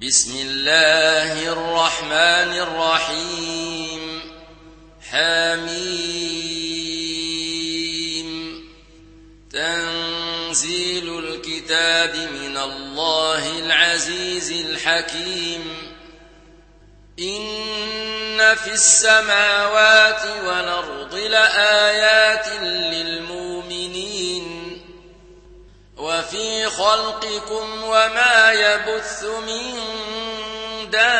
بسم الله الرحمن الرحيم حميم تنزيل الكتاب من الله العزيز الحكيم إن في السماوات والأرض لآيات للمؤمنين وفي خلقكم وما يبث من دابة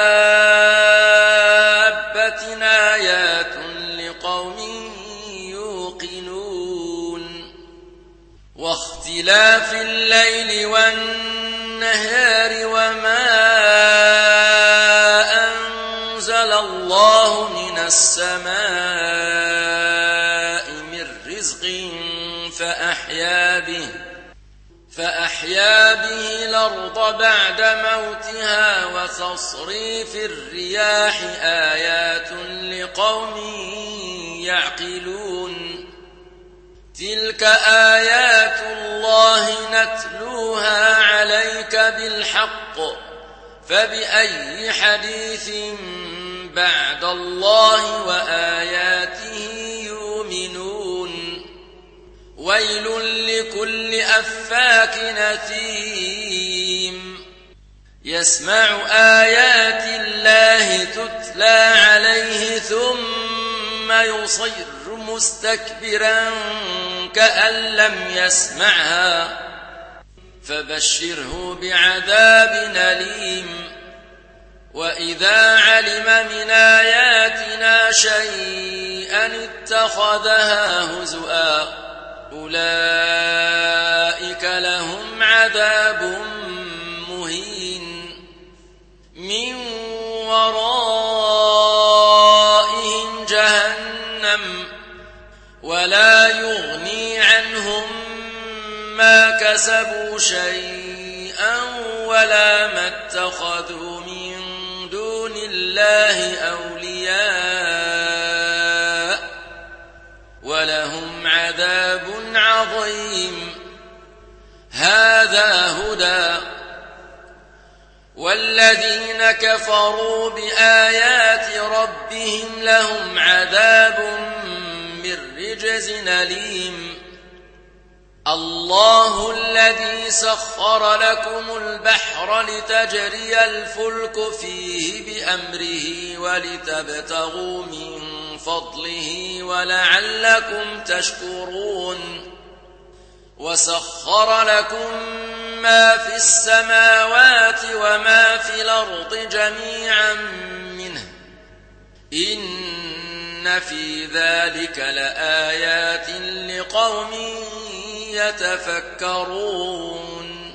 آيات لقوم يوقنون واختلاف الليل والنهار وما أنزل الله من السماء من رزق فأحيا به الأرض بعد موتها وتصريف الرياح آيات لقوم يعقلون تلك آيات الله نتلوها عليك بالحق فبأي حديث بعد الله وآياته يؤمنون ويل لكل أفاك أثيم يسمع آيات الله تتلى عليه ثم يصر مستكبرا كأن لم يسمعها فبشره بعذاب أليم وإذا علم من آياتنا شيئا اتخذها هزؤا أولئك لهم عذاب مهين من ورائهم جهنم ولا يغني عنهم ما كسبوا شيئا ولا ما اتخذوا من دون الله أولياء ولهم عذاب عظيم هذا هدى والذين كفروا بآيات ربهم لهم عذاب من رجز أليم الله الذي سخر لكم البحر لتجري الفلك فيه بأمره ولتبتغوا من فضله ولعلكم تشكرون وسخر لكم ما في السماوات وما في الأرض جميعا منه إن في ذلك لآيات لقوم يتفكرون